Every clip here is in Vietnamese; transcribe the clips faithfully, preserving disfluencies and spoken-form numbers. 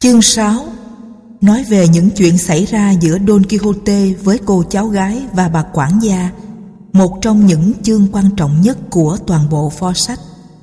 Chương sáu nói về những chuyện xảy ra giữa Don Quixote với cô cháu gái và bà quản gia, một trong những chương quan trọng nhất của toàn bộ pho sách.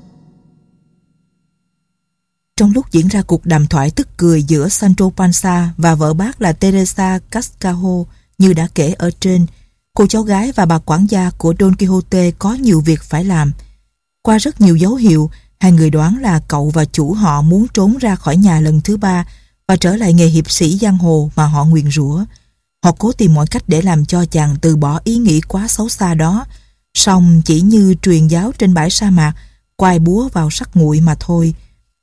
Trong lúc diễn ra cuộc đàm thoại tức cười giữa Sancho Panza và vợ bác là Teresa Cascajo như đã kể ở trên, cô cháu gái và bà quản gia của Don Quixote có nhiều việc phải làm. Qua rất nhiều dấu hiệu, hai người đoán là cậu và chủ họ muốn trốn ra khỏi nhà lần thứ ba và trở lại nghề hiệp sĩ giang hồ mà họ nguyền rủa. Họ cố tìm mọi cách để làm cho chàng từ bỏ ý nghĩ quá xấu xa đó, song chỉ như truyền giáo trên bãi sa mạc, quai búa vào sắt nguội mà thôi.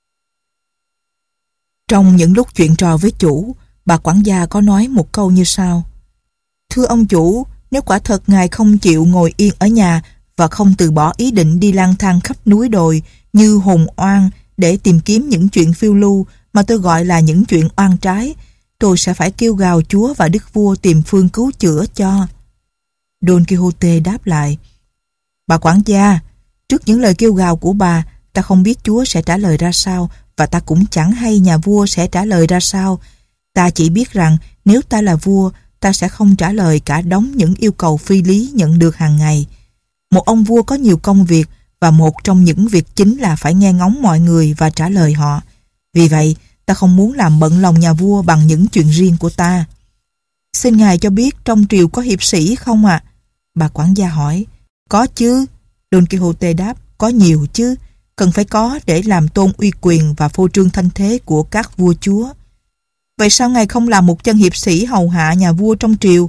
Trong những lúc chuyện trò với chủ, bà quản gia có nói một câu như sau: "Thưa ông chủ, nếu quả thật ngài không chịu ngồi yên ở nhà và không từ bỏ ý định đi lang thang khắp núi đồi như hồn oan để tìm kiếm những chuyện phiêu lưu mà tôi gọi là những chuyện oan trái, tôi sẽ phải kêu gào Chúa và Đức Vua tìm phương cứu chữa cho." Don Quixote đáp lại: "Bà quản gia, trước những lời kêu gào của bà, ta không biết Chúa sẽ trả lời ra sao, và ta cũng chẳng hay nhà vua sẽ trả lời ra sao. Ta chỉ biết rằng nếu ta là vua, ta sẽ không trả lời cả đống những yêu cầu phi lý nhận được hàng ngày. Một ông vua có nhiều công việc, và một trong những việc chính là phải nghe ngóng mọi người và trả lời họ. Vì vậy, ta không muốn làm bận lòng nhà vua bằng những chuyện riêng của ta." "Xin ngài cho biết trong triều có hiệp sĩ không ạ?" bà quản gia hỏi. "Có chứ," Don Quixote đáp, "có nhiều chứ, cần phải có để làm tôn uy quyền và phô trương thanh thế của các vua chúa." "Vậy sao ngài không làm một chân hiệp sĩ hầu hạ nhà vua trong triều?"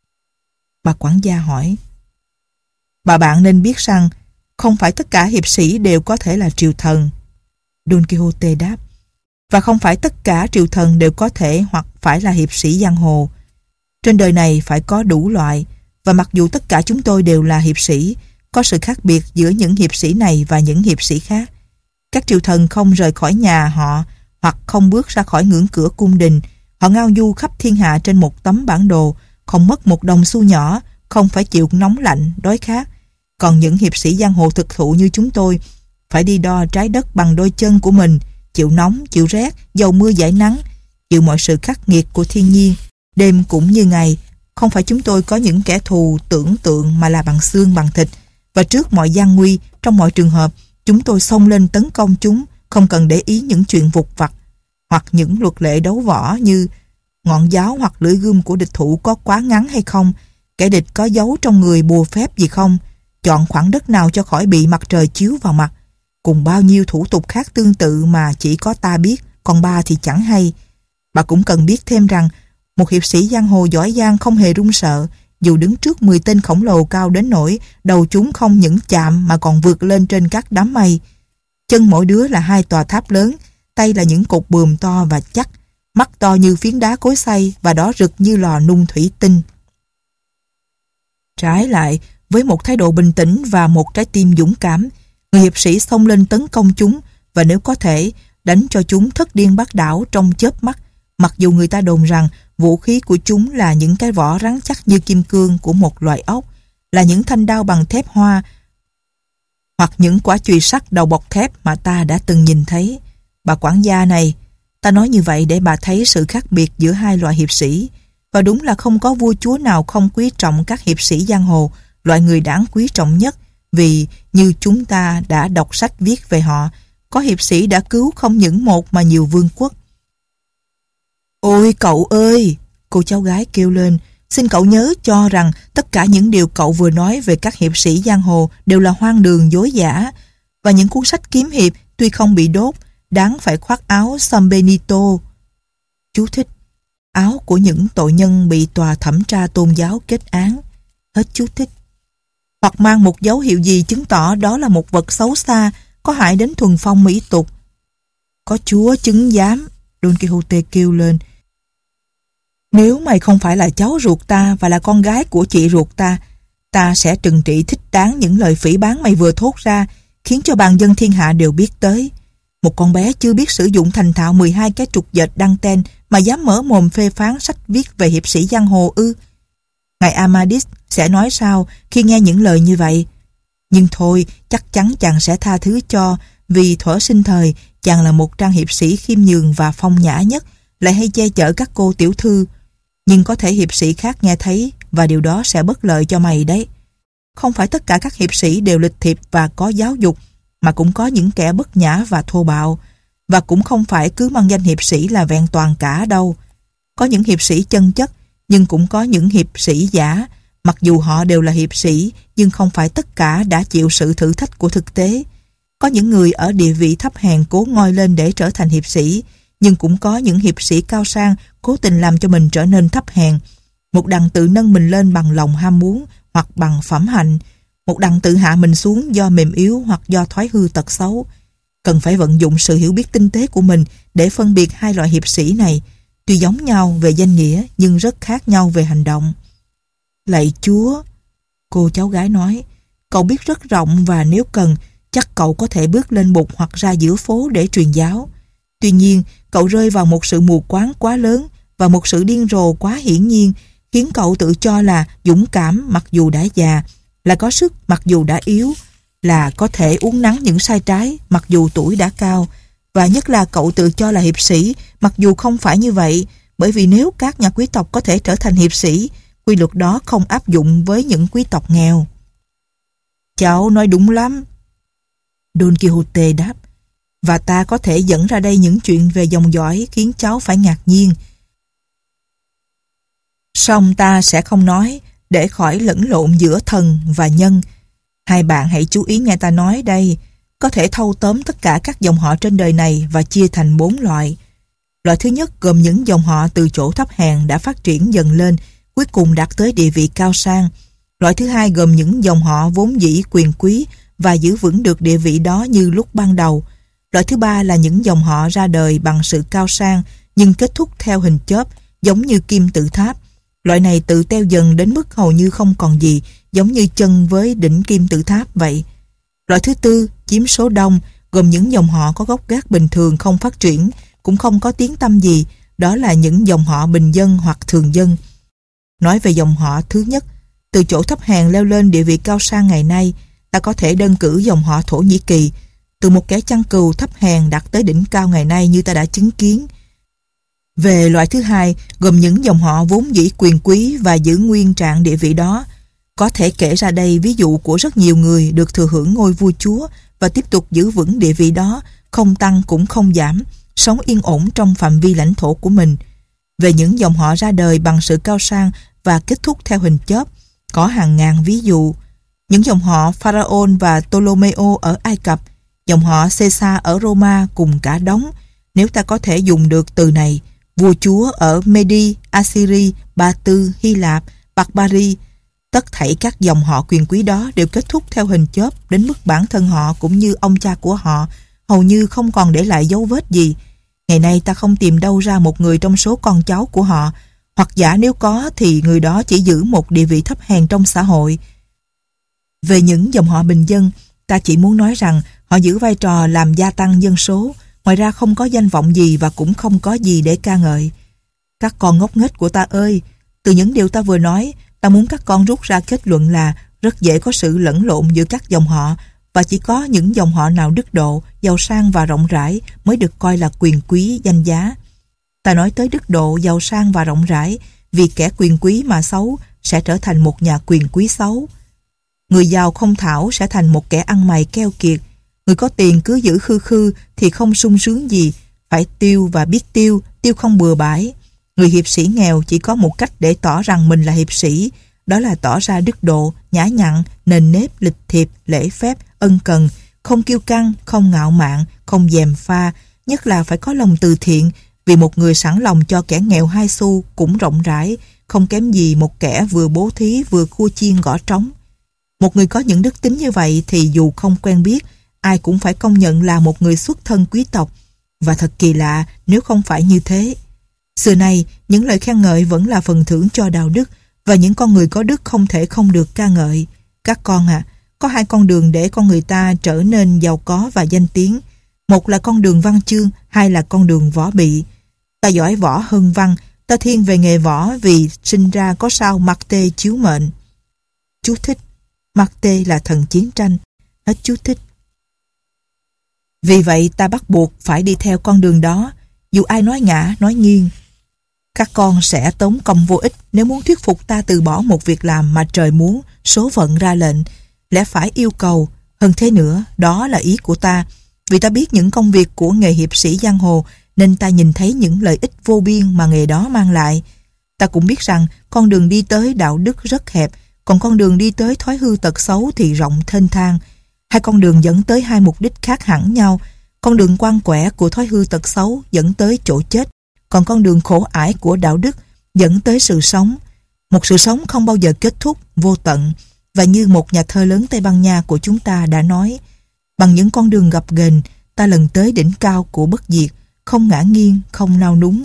bà quản gia hỏi. "Bà bạn nên biết rằng không phải tất cả hiệp sĩ đều có thể là triều thần," Don Quixote đáp, "và không phải tất cả triều thần đều có thể hoặc phải là hiệp sĩ giang hồ. Trên đời này phải có đủ loại, và mặc dù tất cả chúng tôi đều là hiệp sĩ, có sự khác biệt giữa những hiệp sĩ này và những hiệp sĩ khác. Các triều thần không rời khỏi nhà họ hoặc không bước ra khỏi ngưỡng cửa cung đình. Họ ngao du khắp thiên hạ trên một tấm bản đồ, không mất một đồng xu nhỏ, không phải chịu nóng lạnh, đói khát. Còn những hiệp sĩ giang hồ thực thụ như chúng tôi phải đi đo trái đất bằng đôi chân của mình, chịu nóng, chịu rét, dầu mưa dãi nắng, chịu mọi sự khắc nghiệt của thiên nhiên, đêm cũng như ngày. Không phải chúng tôi có những kẻ thù tưởng tượng mà là bằng xương bằng thịt, và trước mọi gian nguy, trong mọi trường hợp, chúng tôi xông lên tấn công chúng, không cần để ý những chuyện vụt vặt hoặc những luật lệ đấu võ như ngọn giáo hoặc lưỡi gươm của địch thủ có quá ngắn hay không, kẻ địch có giấu trong người bùa phép gì không, chọn khoảng đất nào cho khỏi bị mặt trời chiếu vào mặt, cùng bao nhiêu thủ tục khác tương tự mà chỉ có ta biết, còn bà thì chẳng hay. Bà cũng cần biết thêm rằng một hiệp sĩ giang hồ giỏi giang không hề run sợ, dù đứng trước mười tên khổng lồ cao đến nỗi đầu chúng không những chạm mà còn vượt lên trên các đám mây. Chân mỗi đứa là hai tòa tháp lớn, tay là những cột buồm to và chắc, mắt to như phiến đá cối xay và đỏ rực như lò nung thủy tinh. Trái lại, với một thái độ bình tĩnh và một trái tim dũng cảm, người hiệp sĩ xông lên tấn công chúng và nếu có thể, đánh cho chúng thất điên bát đảo trong chớp mắt, mặc dù người ta đồn rằng vũ khí của chúng là những cái vỏ rắn chắc như kim cương của một loài ốc, là những thanh đao bằng thép hoa hoặc những quả chùy sắt đầu bọc thép mà ta đã từng nhìn thấy. Bà quản gia này, ta nói như vậy để bà thấy sự khác biệt giữa hai loại hiệp sĩ, và đúng là không có vua chúa nào không quý trọng các hiệp sĩ giang hồ, loại người đáng quý trọng nhất, vì như chúng ta đã đọc sách viết về họ, có hiệp sĩ đã cứu không những một mà nhiều vương quốc. "Ôi cậu ơi!" cô cháu gái kêu lên, "xin cậu nhớ cho rằng tất cả những điều cậu vừa nói về các hiệp sĩ giang hồ đều là hoang đường dối giả, và những cuốn sách kiếm hiệp tuy không bị đốt, đáng phải khoác áo San Benito." Chú thích: áo của những tội nhân bị tòa thẩm tra tôn giáo kết án. Hết chú thích. "Hoặc mang một dấu hiệu gì chứng tỏ đó là một vật xấu xa, có hại đến thuần phong mỹ tục." "Có Chúa chứng giám," Don Quixote kêu lên, "nếu mày không phải là cháu ruột ta và là con gái của chị ruột ta, ta sẽ trừng trị thích đáng những lời phỉ báng mày vừa thốt ra, khiến cho bàn dân thiên hạ đều biết tới. Một con bé chưa biết sử dụng thành thạo mười hai cái trục dệt đăng ten mà dám mở mồm phê phán sách viết về hiệp sĩ giang hồ ư? Ngài Amadis sẽ nói sao khi nghe những lời như vậy? Nhưng thôi, chắc chắn chàng sẽ tha thứ cho, vì thuở sinh thời chàng là một trang hiệp sĩ khiêm nhường và phong nhã nhất, lại hay che chở các cô tiểu thư, nhưng có thể hiệp sĩ khác nghe thấy và điều đó sẽ bất lợi cho mày đấy. Không phải tất cả các hiệp sĩ đều lịch thiệp và có giáo dục, mà cũng có những kẻ bất nhã và thô bạo, và cũng không phải cứ mang danh hiệp sĩ là vẹn toàn cả đâu. Có những hiệp sĩ chân chất, nhưng cũng có những hiệp sĩ giả, mặc dù họ đều là hiệp sĩ, nhưng không phải tất cả đã chịu sự thử thách của thực tế. Có những người ở địa vị thấp hèn cố ngoi lên để trở thành hiệp sĩ, nhưng cũng có những hiệp sĩ cao sang cố tình làm cho mình trở nên thấp hèn. Một đằng tự nâng mình lên bằng lòng ham muốn hoặc bằng phẩm hạnh, một đằng tự hạ mình xuống do mềm yếu hoặc do thói hư tật xấu. Cần phải vận dụng sự hiểu biết tinh tế của mình để phân biệt hai loại hiệp sĩ này, tuy giống nhau về danh nghĩa nhưng rất khác nhau về hành động. Lạy Chúa, cô cháu gái nói, cậu biết rất rộng và nếu cần, chắc cậu có thể bước lên bục hoặc ra giữa phố để truyền giáo. Tuy nhiên, cậu rơi vào một sự mù quáng quá lớn và một sự điên rồ quá hiển nhiên, khiến cậu tự cho là dũng cảm mặc dù đã già, là có sức mặc dù đã yếu, là có thể uốn nắn những sai trái mặc dù tuổi đã cao, và nhất là cậu tự cho là hiệp sĩ mặc dù không phải như vậy, bởi vì nếu các nhà quý tộc có thể trở thành hiệp sĩ, quy luật đó không áp dụng với những quý tộc nghèo. Cháu nói đúng lắm, Don Quixote đáp, và ta có thể dẫn ra đây những chuyện về dòng dõi khiến cháu phải ngạc nhiên. Song ta sẽ không nói, để khỏi lẫn lộn giữa thần và nhân. Hai bạn hãy chú ý nghe ta nói đây, có thể thâu tóm tất cả các dòng họ trên đời này và chia thành bốn loại. Loại thứ nhất gồm những dòng họ từ chỗ thấp hèn đã phát triển dần lên, cuối cùng đạt tới địa vị cao sang. Loại thứ hai gồm những dòng họ vốn dĩ quyền quý và giữ vững được địa vị đó như lúc ban đầu. Loại thứ ba là những dòng họ ra đời bằng sự cao sang nhưng kết thúc theo hình chớp, giống như kim tự tháp. Loại này tự teo dần đến mức hầu như không còn gì, giống như chân với đỉnh kim tự tháp vậy. Loại thứ tư chiếm số đông, gồm những dòng họ có gốc gác bình thường không phát triển, cũng không có tiếng tăm gì, đó là những dòng họ bình dân hoặc thường dân. Nói về dòng họ thứ nhất, từ chỗ thấp hèn leo lên địa vị cao sang ngày nay, ta có thể đơn cử dòng họ Thổ Nhĩ Kỳ, từ một kẻ chăn cừu thấp hèn đạt tới đỉnh cao ngày nay như ta đã chứng kiến. Về loại thứ hai, gồm những dòng họ vốn dĩ quyền quý và giữ nguyên trạng địa vị đó, có thể kể ra đây ví dụ của rất nhiều người được thừa hưởng ngôi vua chúa và tiếp tục giữ vững địa vị đó, không tăng cũng không giảm, sống yên ổn trong phạm vi lãnh thổ của mình. Về những dòng họ ra đời bằng sự cao sang và kết thúc theo hình chớp, có hàng ngàn ví dụ. Những dòng họ Pharaoh và Ptolomeo ở Ai Cập, dòng họ Caesar ở Roma cùng cả đống, nếu ta có thể dùng được từ này, vua chúa ở Medi, Assyri, Ba Tư, Hy Lạp, Barbary. Tất thảy các dòng họ quyền quý đó đều kết thúc theo hình chớp đến mức bản thân họ cũng như ông cha của họ hầu như không còn để lại dấu vết gì. Ngày nay ta không tìm đâu ra một người trong số con cháu của họ, hoặc giả nếu có thì người đó chỉ giữ một địa vị thấp hèn trong xã hội. Về những dòng họ bình dân, ta chỉ muốn nói rằng họ giữ vai trò làm gia tăng dân số, ngoài ra không có danh vọng gì và cũng không có gì để ca ngợi. Các con ngốc nghếch của ta ơi, từ những điều ta vừa nói, ta muốn các con rút ra kết luận là rất dễ có sự lẫn lộn giữa các dòng họ, và chỉ có những dòng họ nào đức độ, giàu sang và rộng rãi mới được coi là quyền quý danh giá. Ta nói tới đức độ, giàu sang và rộng rãi vì kẻ quyền quý mà xấu sẽ trở thành một nhà quyền quý xấu. Người giàu không thảo sẽ thành một kẻ ăn mày keo kiệt. Người có tiền cứ giữ khư khư thì không sung sướng gì, phải tiêu và biết tiêu, tiêu không bừa bãi. Người hiệp sĩ nghèo chỉ có một cách để tỏ rằng mình là hiệp sĩ, đó là tỏ ra đức độ, nhã nhặn, nền nếp, lịch thiệp, lễ phép, ân cần, không kiêu căng, không ngạo mạn, không gièm pha, nhất là phải có lòng từ thiện, vì một người sẵn lòng cho kẻ nghèo hai xu cũng rộng rãi, không kém gì một kẻ vừa bố thí vừa khua chiên gõ trống. Một người có những đức tính như vậy thì dù không quen biết, ai cũng phải công nhận là một người xuất thân quý tộc, và thật kỳ lạ nếu không phải như thế. Xưa nay, những lời khen ngợi vẫn là phần thưởng cho đạo đức, và những con người có đức không thể không được ca ngợi. Các con à, có hai con đường để con người ta trở nên giàu có và danh tiếng. Một là con đường văn chương, hai là con đường võ bị. Ta giỏi võ hơn văn, ta thiên về nghề võ vì sinh ra có sao Marte chiếu mệnh. Chú thích: Marte là thần chiến tranh. Hết chú thích. Vì vậy ta bắt buộc phải đi theo con đường đó, dù ai nói ngã, nói nghiêng. Các con sẽ tốn công vô ích nếu muốn thuyết phục ta từ bỏ một việc làm mà trời muốn, số phận ra lệnh, lẽ phải yêu cầu. Hơn thế nữa, đó là ý của ta. Vì ta biết những công việc của nghề hiệp sĩ giang hồ, nên ta nhìn thấy những lợi ích vô biên mà nghề đó mang lại. Ta cũng biết rằng con đường đi tới đạo đức rất hẹp, còn con đường đi tới thói hư tật xấu thì rộng thênh thang. Hai con đường dẫn tới hai mục đích khác hẳn nhau. Con đường quan quẻ của thói hư tật xấu dẫn tới chỗ chết, còn con đường khổ ải của đạo đức dẫn tới sự sống. Một sự sống không bao giờ kết thúc, vô tận. Và như một nhà thơ lớn Tây Ban Nha của chúng ta đã nói, bằng những con đường gập ghềnh, ta lần tới đỉnh cao của bất diệt, không ngã nghiêng, không nao núng.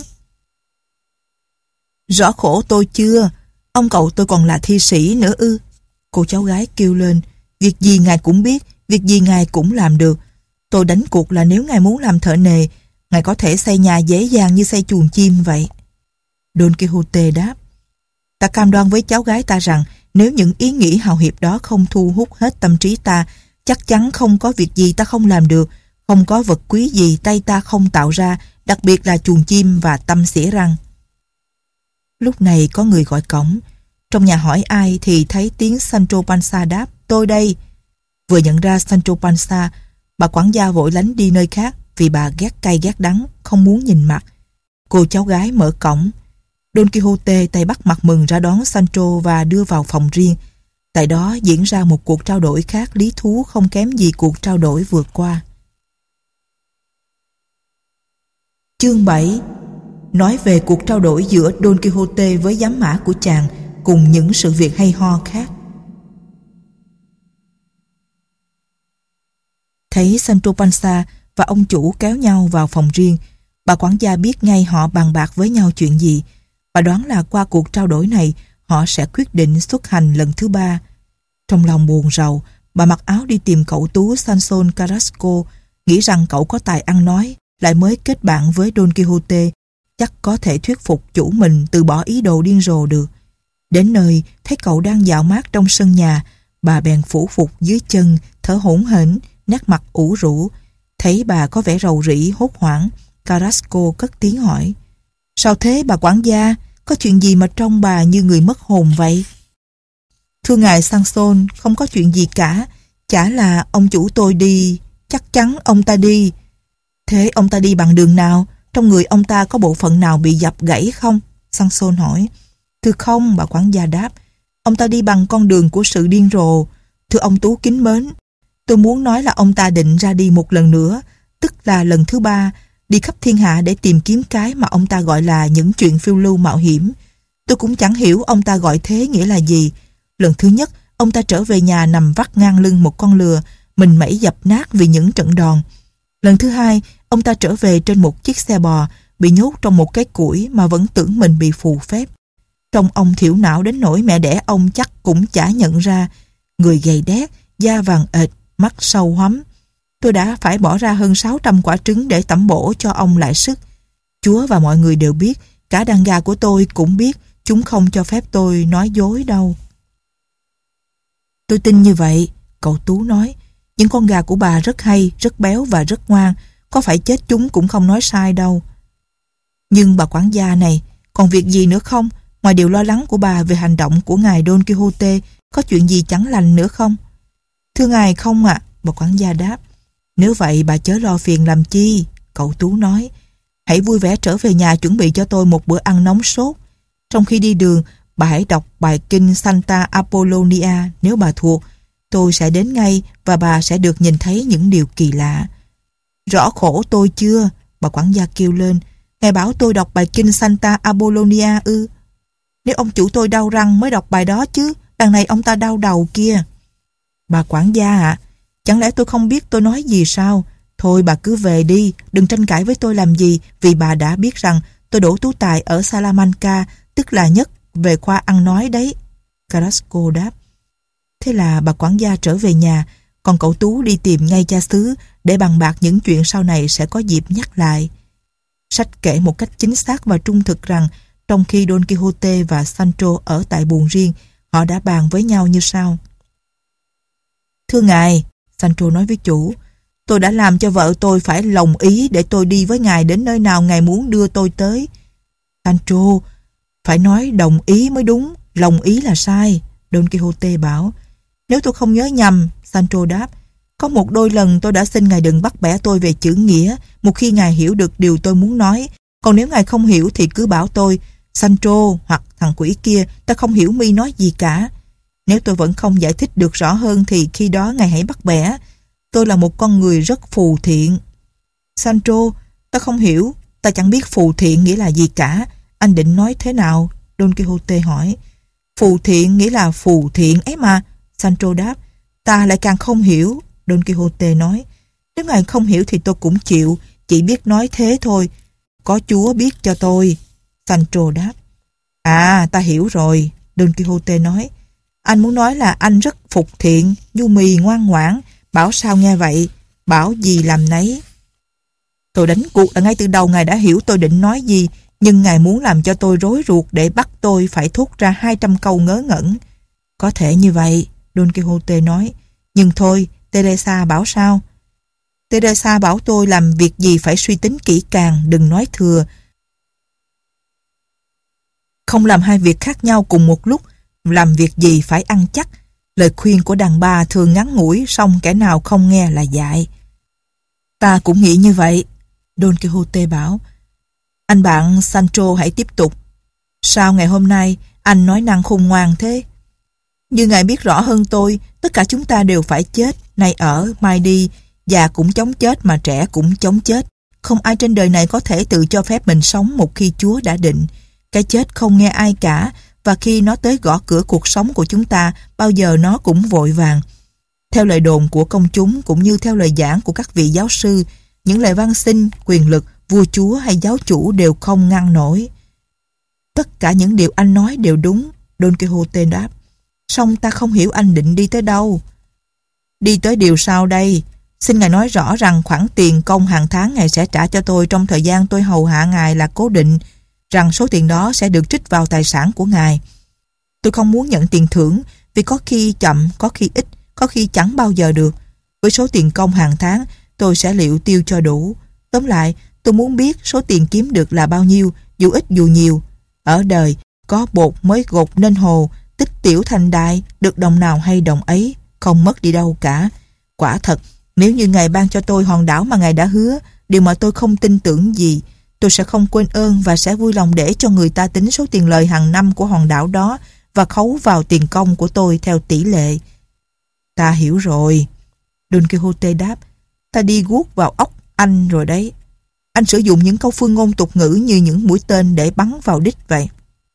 Rõ khổ tôi chưa? Ông cậu tôi còn là thi sĩ nữa ư? Cô cháu gái kêu lên. Việc gì ngài cũng biết, việc gì ngài cũng làm được. Tôi đánh cuộc là nếu ngài muốn làm thợ nề, ngài có thể xây nhà dễ dàng như xây chuồng chim vậy. Don Quixote đáp. Ta cam đoan với cháu gái ta rằng nếu những ý nghĩ hào hiệp đó không thu hút hết tâm trí ta, chắc chắn không có việc gì ta không làm được, không có vật quý gì tay ta không tạo ra, đặc biệt là chuồng chim và tăm xỉa răng. Lúc này có người gọi cổng. Trong nhà hỏi ai thì thấy tiếng Sancho Panza đáp, tôi đây. Vừa nhận ra Sancho Panza, bà quản gia vội lánh đi nơi khác vì bà ghét cay ghét đắng, không muốn nhìn mặt. Cô cháu gái mở cổng. Don Quixote tay bắt mặt mừng ra đón Sancho và đưa vào phòng riêng. Tại đó diễn ra một cuộc trao đổi khác lý thú không kém gì cuộc trao đổi vừa qua. Chương bảy nói về cuộc trao đổi giữa Don Quixote với giám mã của chàng cùng những sự việc hay ho khác. Thấy Sancho Panza và ông chủ kéo nhau vào phòng riêng, bà quản gia biết ngay họ bàn bạc với nhau chuyện gì. Bà đoán là qua cuộc trao đổi này họ sẽ quyết định xuất hành lần thứ ba. Trong lòng buồn rầu, bà mặc áo đi tìm cậu tú Sanson Carrasco, nghĩ rằng cậu có tài ăn nói, lại mới kết bạn với Don Quixote, chắc có thể thuyết phục chủ mình từ bỏ ý đồ điên rồ được. Đến nơi, thấy cậu đang dạo mát trong sân nhà, bà bèn phủ phục dưới chân, thở hổn hển, nét mặt ủ rũ. Thấy bà có vẻ rầu rĩ, hốt hoảng, Carrasco cất tiếng hỏi: Sao thế bà quản gia? Có chuyện gì mà trông bà như người mất hồn vậy? Thưa ngài Sanson, không có chuyện gì cả. Chả là ông chủ tôi đi. Chắc chắn ông ta đi. Thế ông ta đi bằng đường nào? Trong người ông ta có bộ phận nào bị dập gãy không? Sanson hỏi. Thưa không, bà quản gia đáp. Ông ta đi bằng con đường của sự điên rồ. Thưa ông Tú kính mến, tôi muốn nói là ông ta định ra đi một lần nữa, tức là lần thứ ba, đi khắp thiên hạ để tìm kiếm cái mà ông ta gọi là những chuyện phiêu lưu mạo hiểm. Tôi cũng chẳng hiểu ông ta gọi thế nghĩa là gì. Lần thứ nhất, ông ta trở về nhà nằm vắt ngang lưng một con lừa, mình mẩy dập nát vì những trận đòn. Lần thứ hai, ông ta trở về trên một chiếc xe bò, bị nhốt trong một cái củi mà vẫn tưởng mình bị phù phép. Trông ông thiểu não đến nỗi mẹ đẻ ông chắc cũng chả nhận ra. Người gầy đét, da vàng ệt, mắt sâu hoắm. Tôi đã phải bỏ ra hơn sáu trăm quả trứng để tẩm bổ cho ông lại sức. Chúa và mọi người đều biết, cả đàn gà của tôi cũng biết, chúng không cho phép tôi nói dối đâu. Tôi tin như vậy, cậu Tú nói. Những con gà của bà rất hay, rất béo và rất ngoan. Có phải chết chúng cũng không nói sai đâu. Nhưng bà quản gia này, còn việc gì nữa không? Ngoài điều lo lắng của bà về hành động của ngài Don Quixote, có chuyện gì chẳng lành nữa không? Thưa ngài không ạ, à, bà quản gia đáp. Nếu vậy bà chớ lo phiền làm chi, cậu Tú nói. Hãy vui vẻ trở về nhà chuẩn bị cho tôi một bữa ăn nóng sốt. Trong khi đi đường, bà hãy đọc bài kinh Santa Apollonia nếu bà thuộc. Tôi sẽ đến ngay và bà sẽ được nhìn thấy những điều kỳ lạ. Rõ khổ tôi chưa? Bà quản gia kêu lên. Ngài bảo tôi đọc bài kinh Santa Apollonia ư? Nếu ông chủ tôi đau răng mới đọc bài đó chứ, đằng này ông ta đau đầu kia. Bà quản gia ạ, à, chẳng lẽ tôi không biết tôi nói gì sao? Thôi bà cứ về đi, đừng tranh cãi với tôi làm gì, vì bà đã biết rằng tôi đỗ tú tài ở Salamanca, tức là nhất về khoa ăn nói đấy. Carrasco đáp. Thế là bà quản gia trở về nhà, còn cậu Tú đi tìm ngay cha xứ để bàn bạc những chuyện sau này sẽ có dịp nhắc lại. Sách kể một cách chính xác và trung thực rằng trong khi Don Quixote và Sancho ở tại buồng riêng, họ đã bàn với nhau như sau. Thưa ngài, Sancho nói với chủ, tôi đã làm cho vợ tôi phải đồng ý để tôi đi với ngài đến nơi nào ngài muốn đưa tôi tới. Sancho, phải nói đồng ý mới đúng, đồng ý là sai, Don Quixote bảo. Nếu tôi không nhớ nhầm, Sancho đáp, có một đôi lần tôi đã xin ngài đừng bắt bẻ tôi về chữ nghĩa, một khi ngài hiểu được điều tôi muốn nói. Còn nếu ngài không hiểu thì cứ bảo tôi, Sancho hoặc thằng quỷ kia, ta không hiểu mi nói gì cả. Nếu tôi vẫn không giải thích được rõ hơn thì khi đó ngài hãy bắt bẻ. Tôi là một con người rất phù thiện. Sancho, ta không hiểu, ta chẳng biết phù thiện nghĩa là gì cả. Anh định nói thế nào? Don Quixote hỏi. Phù thiện nghĩa là phù thiện ấy mà, Sancho đáp. Ta lại càng không hiểu, Don Quixote nói. Nếu ngài không hiểu thì tôi cũng chịu, chỉ biết nói thế thôi. Có Chúa biết cho tôi, Sancho đáp. À, ta hiểu rồi, Don Quixote nói. Anh muốn nói là anh rất phục thiện, nhu mì ngoan ngoãn, bảo sao nghe vậy, bảo gì làm nấy. Tôi đánh cuộc là ngay từ đầu ngài đã hiểu tôi định nói gì, nhưng ngài muốn làm cho tôi rối ruột để bắt tôi phải thốt ra hai trăm câu ngớ ngẩn. Có thể như vậy, Don Quixote nói. Nhưng thôi, Teresa bảo sao? Teresa bảo tôi làm việc gì phải suy tính kỹ càng, đừng nói thừa. Không làm hai việc khác nhau cùng một lúc, làm việc gì phải ăn chắc. Lời khuyên của đàn bà thường ngắn ngủi, song kẻ nào không nghe là dại. Ta cũng nghĩ như vậy, Don Quixote bảo. Anh bạn Sancho hãy tiếp tục. Sao ngày hôm nay anh nói năng khôn ngoan thế? Như ngài biết rõ hơn tôi, tất cả chúng ta đều phải chết, nay ở, mai đi, già cũng chống chết mà trẻ cũng chống chết. Không ai trên đời này có thể tự cho phép mình sống một khi Chúa đã định. Cái chết không nghe ai cả, và khi nó tới gõ cửa cuộc sống của chúng ta, bao giờ nó cũng vội vàng. Theo lời đồn của công chúng cũng như theo lời giảng của các vị giáo sư, những lời van xin, quyền lực, vua chúa hay giáo chủ đều không ngăn nổi. Tất cả những điều anh nói đều đúng, Don Quixote đáp. Song ta không hiểu anh định đi tới đâu. Đi tới điều sau đây? Xin ngài nói rõ rằng khoản tiền công hàng tháng ngài sẽ trả cho tôi trong thời gian tôi hầu hạ ngài là cố định, rằng số tiền đó sẽ được trích vào tài sản của ngài. Tôi không muốn nhận tiền thưởng vì có khi chậm, có khi ít, có khi chẳng bao giờ được. Với số tiền công hàng tháng, tôi sẽ liệu tiêu cho đủ. Tóm lại, tôi muốn biết số tiền kiếm được là bao nhiêu, dù ít dù nhiều. Ở đời, có bột mới gột nên hồ, tích tiểu thành đại, được đồng nào hay đồng ấy, không mất đi đâu cả. Quả thật, nếu như ngài ban cho tôi hòn đảo mà ngài đã hứa, điều mà tôi không tin tưởng gì, tôi sẽ không quên ơn và sẽ vui lòng để cho người ta tính số tiền lời hàng năm của hòn đảo đó và khấu vào tiền công của tôi theo tỷ lệ. Ta hiểu rồi, Don Quixote đáp. Ta đi guốc vào óc anh rồi đấy. Anh sử dụng những câu phương ngôn tục ngữ như những mũi tên để bắn vào đích vậy.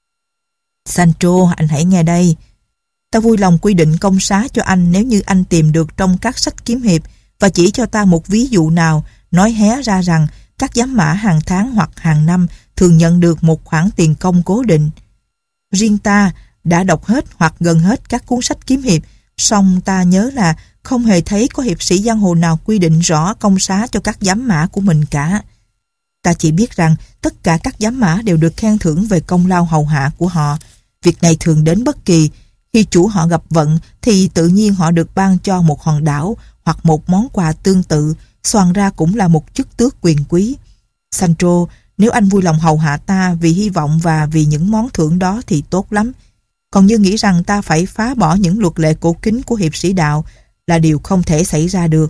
Sancho, anh hãy nghe đây. Ta vui lòng quy định công xá cho anh nếu như anh tìm được trong các sách kiếm hiệp và chỉ cho ta một ví dụ nào nói hé ra rằng các giám mã hàng tháng hoặc hàng năm thường nhận được một khoản tiền công cố định. Riêng ta đã đọc hết hoặc gần hết các cuốn sách kiếm hiệp, song ta nhớ là không hề thấy có hiệp sĩ giang hồ nào quy định rõ công xá cho các giám mã của mình cả. Ta chỉ biết rằng tất cả các giám mã đều được khen thưởng về công lao hầu hạ của họ. Việc này thường đến bất kỳ. Khi chủ họ gặp vận thì tự nhiên họ được ban cho một hòn đảo hoặc một món quà tương tự, soàn ra cũng là một chức tước quyền quý. Sancho, nếu anh vui lòng hầu hạ ta vì hy vọng và vì những món thưởng đó thì tốt lắm. Còn như nghĩ rằng ta phải phá bỏ những luật lệ cổ kính của hiệp sĩ đạo là điều không thể xảy ra được.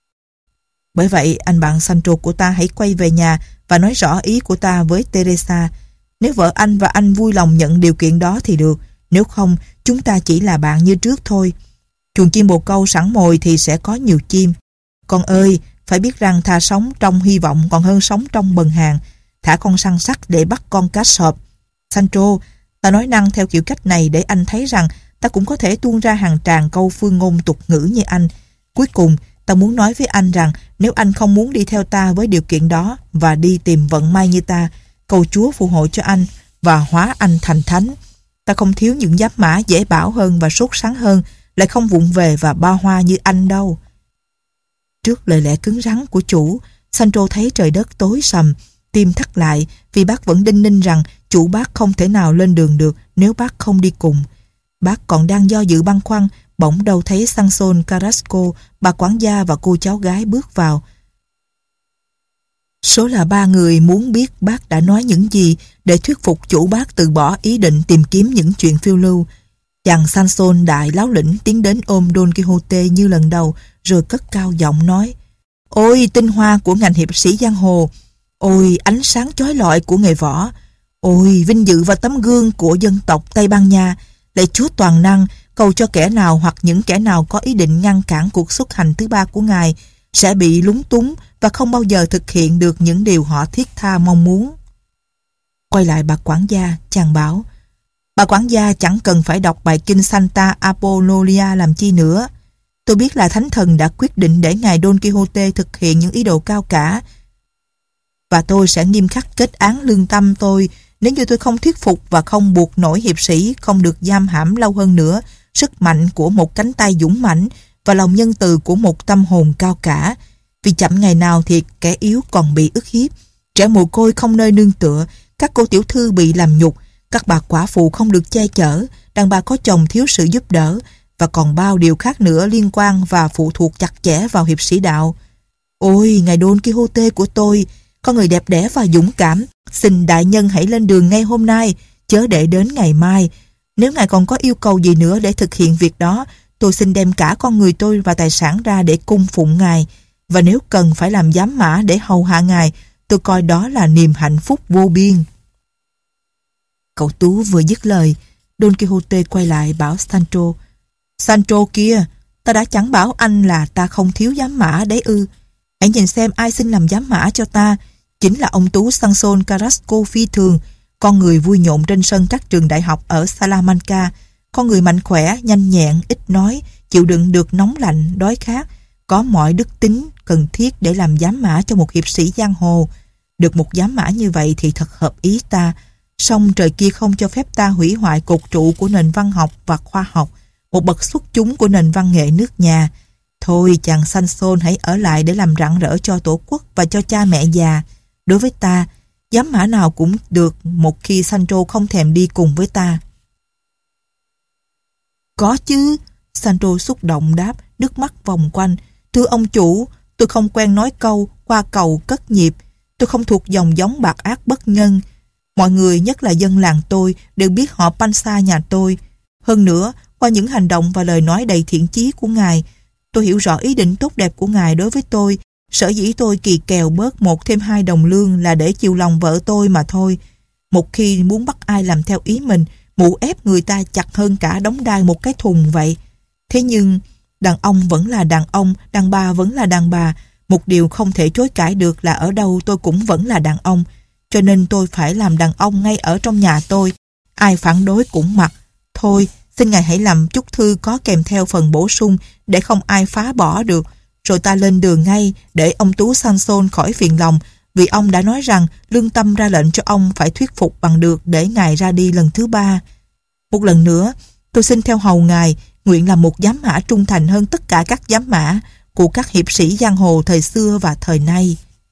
Bởi vậy, anh bạn Sancho của ta hãy quay về nhà và nói rõ ý của ta với Teresa. Nếu vợ anh và anh vui lòng nhận điều kiện đó thì được. Nếu không, chúng ta chỉ là bạn như trước thôi. Chuồng chim bồ câu sẵn mồi thì sẽ có nhiều chim. Con ơi, phải biết rằng thà sống trong hy vọng còn hơn sống trong bần hàng. Thả con săn sắt để bắt con cá sộp. Sancho, ta nói năng theo kiểu cách này để anh thấy rằng ta cũng có thể tuôn ra hàng tràng câu phương ngôn tục ngữ như anh. Cuối cùng, ta muốn nói với anh rằng nếu anh không muốn đi theo ta với điều kiện đó và đi tìm vận may như ta, cầu Chúa phù hộ cho anh và hóa anh thành thánh. Ta không thiếu những giáp mã dễ bảo hơn và sốt sắng hơn, lại không vụng về và ba hoa như anh đâu. Trước lời lẽ cứng rắn của chủ, Sancho thấy trời đất tối sầm, tim thắt lại vì bác vẫn đinh ninh rằng chủ bác không thể nào lên đường được nếu bác không đi cùng. Bác còn đang do dự băn khoăn, bỗng đâu thấy Sansón Carrasco, bà quản gia và cô cháu gái bước vào. Số là ba người muốn biết bác đã nói những gì để thuyết phục chủ bác từ bỏ ý định tìm kiếm những chuyện phiêu lưu. Chàng Sanson đại láo lĩnh tiến đến ôm Don Quixote như lần đầu, rồi cất cao giọng nói: Ôi tinh hoa của ngành hiệp sĩ giang hồ! Ôi ánh sáng chói lọi của nghề võ! Ôi vinh dự và tấm gương của dân tộc Tây Ban Nha! Lạy Chúa toàn năng, cầu cho kẻ nào hoặc những kẻ nào có ý định ngăn cản cuộc xuất hành thứ ba của Ngài sẽ bị lúng túng và không bao giờ thực hiện được những điều họ thiết tha mong muốn. Quay lại bà quản gia, chàng bảo: Bà quản gia chẳng cần phải đọc bài kinh Santa Apolonia làm chi nữa. Tôi biết là Thánh Thần đã quyết định để ngài Don Quixote thực hiện những ý đồ cao cả, và tôi sẽ nghiêm khắc kết án lương tâm tôi nếu như tôi không thuyết phục và không buộc nổi hiệp sĩ không được giam hãm lâu hơn nữa sức mạnh của một cánh tay dũng mãnh và lòng nhân từ của một tâm hồn cao cả. Vì chậm ngày nào thì kẻ yếu còn bị ức hiếp, trẻ mồ côi không nơi nương tựa, các cô tiểu thư bị làm nhục, các bà quả phụ không được che chở, đàn bà có chồng thiếu sự giúp đỡ, và còn bao điều khác nữa liên quan và phụ thuộc chặt chẽ vào hiệp sĩ đạo. Ôi, ngài Don Quixote của tôi, con người đẹp đẽ và dũng cảm, xin đại nhân hãy lên đường ngay hôm nay, chớ để đến ngày mai. Nếu ngài còn có yêu cầu gì nữa để thực hiện việc đó, tôi xin đem cả con người tôi và tài sản ra để cung phụng ngài. Và nếu cần phải làm giám mã để hầu hạ ngài, tôi coi đó là niềm hạnh phúc vô biên. Cậu Tú vừa dứt lời, Don Quixote quay lại bảo Sancho: Sancho kia, ta đã chẳng bảo anh là ta không thiếu giám mã đấy ư? Hãy nhìn xem ai xin làm giám mã cho ta. Chính là ông Tú Sanson Carrasco phi thường, con người vui nhộn trên sân các trường đại học ở Salamanca, con người mạnh khỏe, nhanh nhẹn, ít nói, chịu đựng được nóng lạnh, đói khát, có mọi đức tính cần thiết để làm giám mã cho một hiệp sĩ giang hồ. Được một giám mã như vậy thì thật hợp ý ta. Song trời kia không cho phép ta hủy hoại cột trụ của nền văn học và khoa học, một bậc xuất chúng của nền văn nghệ nước nhà. Thôi chàng Sanson hãy ở lại để làm rạng rỡ cho tổ quốc và cho cha mẹ già. Đối với ta, giám mã nào cũng được một khi Sancho không thèm đi cùng với ta. Có chứ, Sancho xúc động đáp, nước mắt vòng quanh. Thưa ông chủ, tôi không quen nói câu qua cầu cất nhịp. Tôi không thuộc dòng giống bạc ác bất nhân. Mọi người, nhất là dân làng tôi, đều biết họ Pansa nhà tôi. Hơn nữa, qua những hành động và lời nói đầy thiện chí của ngài, tôi hiểu rõ ý định tốt đẹp của ngài đối với tôi. Sở dĩ tôi kỳ kèo bớt một thêm hai đồng lương là để chiều lòng vợ tôi mà thôi. Một khi muốn bắt ai làm theo ý mình, mụ ép người ta chặt hơn cả đóng đai một cái thùng vậy. Thế nhưng, đàn ông vẫn là đàn ông, đàn bà vẫn là đàn bà. Một điều không thể chối cãi được là ở đâu tôi cũng vẫn là đàn ông. Cho nên tôi phải làm đàn ông ngay ở trong nhà tôi. Ai phản đối cũng mặc. Thôi, xin ngài hãy làm chúc thư có kèm theo phần bổ sung để không ai phá bỏ được. Rồi ta lên đường ngay để ông Tú Sanson khỏi phiền lòng, vì ông đã nói rằng lương tâm ra lệnh cho ông phải thuyết phục bằng được để ngài ra đi lần thứ ba. Một lần nữa, tôi xin theo hầu ngài, nguyện làm một giám mã trung thành hơn tất cả các giám mã của các hiệp sĩ giang hồ thời xưa và thời nay.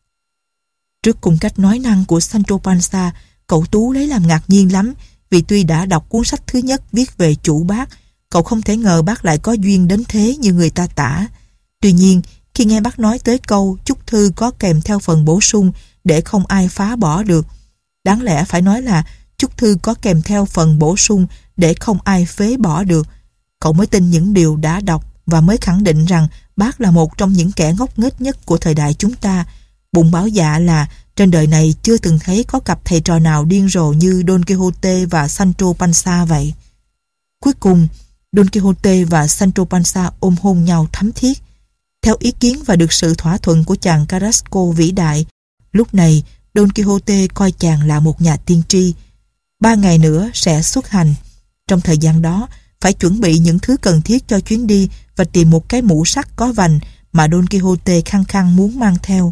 Trước cùng cách nói năng của Sancho Panza, cậu Tú lấy làm ngạc nhiên lắm, vì tuy đã đọc cuốn sách thứ nhất viết về chủ bác, cậu không thể ngờ bác lại có duyên đến thế như người ta tả. Tuy nhiên, khi nghe bác nói tới câu chúc thư có kèm theo phần bổ sung để không ai phá bỏ được, đáng lẽ phải nói là chúc thư có kèm theo phần bổ sung để không ai phế bỏ được, cậu mới tin những điều đã đọc và mới khẳng định rằng bác là một trong những kẻ ngốc nghếch nhất của thời đại chúng ta. Bụng bảo dạ là trên đời này chưa từng thấy có cặp thầy trò nào điên rồ như Don Quixote và Sancho Panza vậy. Cuối cùng, Don Quixote và Sancho Panza ôm hôn nhau thắm thiết. Theo ý kiến và được sự thỏa thuận của chàng Carrasco vĩ đại, lúc này Don Quixote coi chàng là một nhà tiên tri. Ba ngày nữa sẽ xuất hành. Trong thời gian đó, phải chuẩn bị những thứ cần thiết cho chuyến đi và tìm một cái mũ sắt có vành mà Don Quixote khăng khăng muốn mang theo.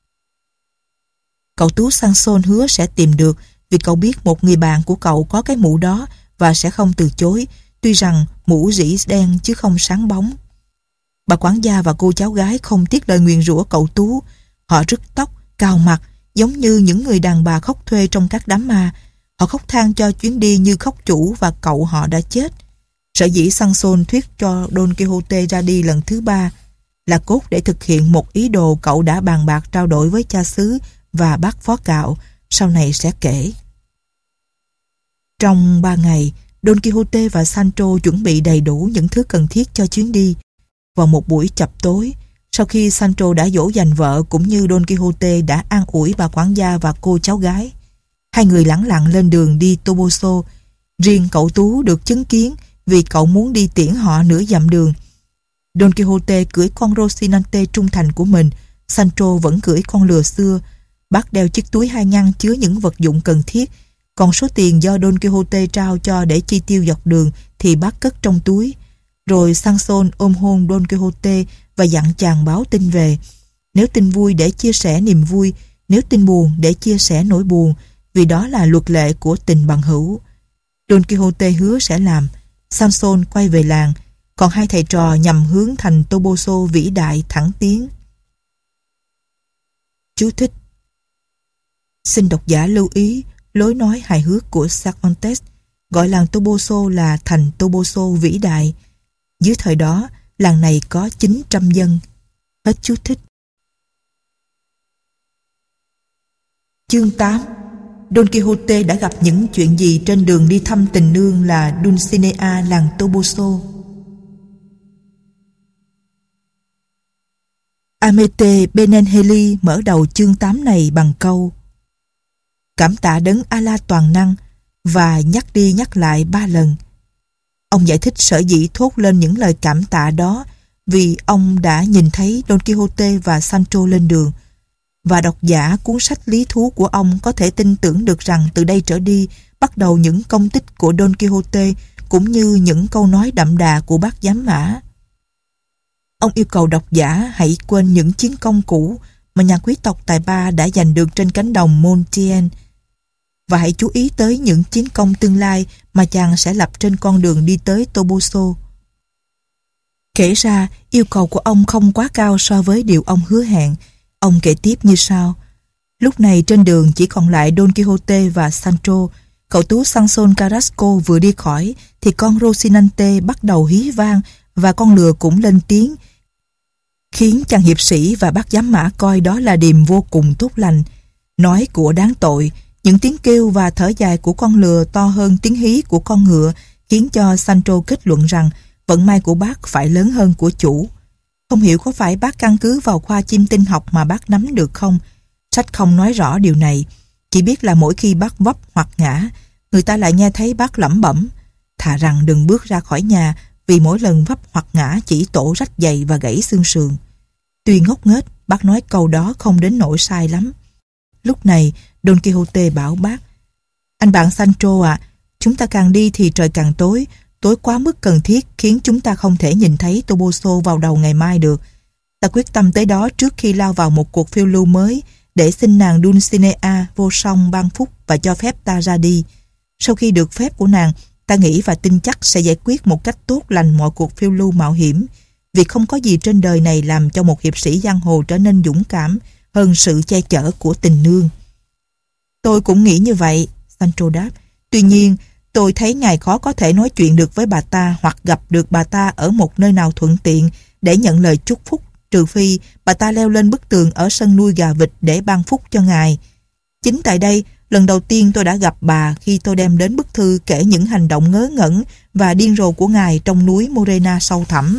Cậu Tú Sanson hứa sẽ tìm được, vì cậu biết một người bạn của cậu có cái mũ đó và sẽ không từ chối, tuy rằng mũ rỉ đen chứ không sáng bóng. Bà quản gia và cô cháu gái không tiếc lời nguyền rủa cậu Tú. Họ rứt tóc, cào mặt, giống như những người đàn bà khóc thuê trong các đám ma. Họ khóc than cho chuyến đi như khóc chủ và cậu họ đã chết. Sở dĩ Sanson thuyết cho Don Quixote ra đi lần thứ ba là cốt để thực hiện một ý đồ cậu đã bàn bạc trao đổi với cha xứ và bác phó cạo sau này sẽ kể. Trong ba ngày, Don Quixote và Sancho chuẩn bị đầy đủ những thứ cần thiết cho chuyến đi. Vào một buổi chập tối, sau khi Sancho đã dỗ dành vợ cũng như Don Quixote đã an ủi bà quản gia và cô cháu gái, hai người lẳng lặng lên đường đi Toboso. Riêng cậu Tú được chứng kiến vì cậu muốn đi tiễn họ nửa dặm đường. Don Quixote cưỡi con Rocinante trung thành của mình, Sancho vẫn cưỡi con lừa xưa. Bác đeo chiếc túi hai ngăn chứa những vật dụng cần thiết, còn số tiền do Don Quixote trao cho để chi tiêu dọc đường thì bác cất trong túi. Rồi Sanson ôm hôn Don Quixote và dặn chàng báo tin về. Nếu tin vui để chia sẻ niềm vui, nếu tin buồn để chia sẻ nỗi buồn, vì đó là luật lệ của tình bằng hữu. Don Quixote hứa sẽ làm. Sanson quay về làng, còn hai thầy trò nhằm hướng thành Toboso vĩ đại thẳng tiến. Chú thích: xin độc giả lưu ý lối nói hài hước của Cervantes gọi làng Toboso là thành Toboso vĩ đại. Dưới thời đó, làng này có chín trăm dân. Hết chú thích. Chương tám. Don Quixote đã gặp những chuyện gì trên đường đi thăm tình nương là Dulcinea làng Toboso. Amete Benengeli mở đầu chương tám này bằng câu cảm tạ đấng Allah toàn năng và nhắc đi nhắc lại ba lần. Ông giải thích sở dĩ thốt lên những lời cảm tạ đó vì ông đã nhìn thấy Don Quixote và Sancho lên đường, và độc giả cuốn sách lý thú của ông có thể tin tưởng được rằng từ đây trở đi bắt đầu những công tích của Don Quixote cũng như những câu nói đậm đà của bác giám mã. Ông yêu cầu độc giả hãy quên những chiến công cũ mà nhà quý tộc tài ba đã giành được trên cánh đồng Montien, và hãy chú ý tới những chiến công tương lai mà chàng sẽ lập trên con đường đi tới Toboso. Kể ra, yêu cầu của ông không quá cao so với điều ông hứa hẹn. Ông kể tiếp như sau: lúc này trên đường chỉ còn lại Don Quixote và Sancho. Cậu tú Sanson Carrasco vừa đi khỏi thì con Rocinante bắt đầu hí vang và con lừa cũng lên tiếng, khiến chàng hiệp sĩ và bác giám mã coi đó là điềm vô cùng tốt lành. Nói của đáng tội, những tiếng kêu và thở dài của con lừa to hơn tiếng hí của con ngựa khiến cho Sancho kết luận rằng vận may của bác phải lớn hơn của chủ. Không hiểu có phải bác căn cứ vào khoa chim tinh học mà bác nắm được không? Sách không nói rõ điều này, chỉ biết là mỗi khi bác vấp hoặc ngã, người ta lại nghe thấy bác lẩm bẩm: thà rằng đừng bước ra khỏi nhà, vì mỗi lần vấp hoặc ngã chỉ tổ rách giày và gãy xương sườn. Tuy ngốc nghếch, bác nói câu đó không đến nỗi sai lắm. Lúc này, Don Quixote bảo bác: anh bạn Sancho ạ, à, chúng ta càng đi thì trời càng tối, tối quá mức cần thiết khiến chúng ta không thể nhìn thấy Toboso vào đầu ngày mai được. Ta quyết tâm tới đó trước khi lao vào một cuộc phiêu lưu mới để xin nàng Dulcinea vô song ban phúc và cho phép ta ra đi. Sau khi được phép của nàng, ta nghĩ và tin chắc sẽ giải quyết một cách tốt lành mọi cuộc phiêu lưu mạo hiểm, vì không có gì trên đời này làm cho một hiệp sĩ giang hồ trở nên dũng cảm hơn sự che chở của tình nương. Tôi cũng nghĩ như vậy, Sancho đáp. Tuy nhiên, tôi thấy ngài khó có thể nói chuyện được với bà ta hoặc gặp được bà ta ở một nơi nào thuận tiện để nhận lời chúc phúc, trừ phi bà ta leo lên bức tường ở sân nuôi gà vịt để ban phúc cho ngài. Chính tại đây, lần đầu tiên tôi đã gặp bà khi tôi đem đến bức thư kể những hành động ngớ ngẩn và điên rồ của ngài trong núi Morena sâu thẳm.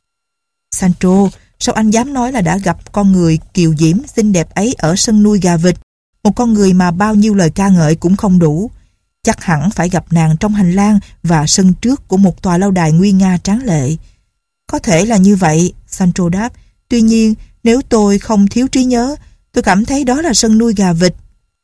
Sancho, sao anh dám nói là đã gặp con người kiều diễm xinh đẹp ấy ở sân nuôi gà vịt? Một con người mà bao nhiêu lời ca ngợi cũng không đủ. Chắc hẳn phải gặp nàng trong hành lang và sân trước của một tòa lâu đài nguy nga tráng lệ. Có thể là như vậy, Sancho đáp. Tuy nhiên, nếu tôi không thiếu trí nhớ, tôi cảm thấy đó là sân nuôi gà vịt.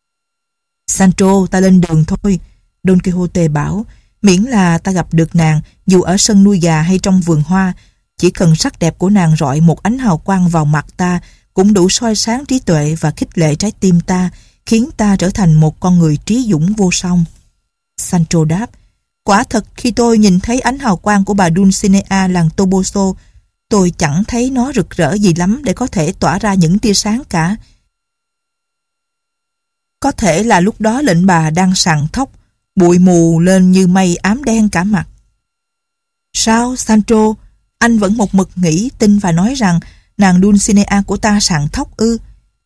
Sancho, ta lên đường thôi, Don Quixote bảo. Miễn là ta gặp được nàng, dù ở sân nuôi gà hay trong vườn hoa, chỉ cần sắc đẹp của nàng rọi một ánh hào quang vào mặt ta cũng đủ soi sáng trí tuệ và khích lệ trái tim ta, khiến ta trở thành một con người trí dũng vô song. Sancho đáp: quả thật khi tôi nhìn thấy ánh hào quang của bà Dulcinea làng Toboso, tôi chẳng thấy nó rực rỡ gì lắm để có thể tỏa ra những tia sáng cả. Có thể là lúc đó lệnh bà đang sàn tóc, bụi mù lên như mây ám đen cả mặt. Sao, Sancho? Anh vẫn một mực nghĩ, tin và nói rằng nàng Dulcinea của ta sàn tóc ư?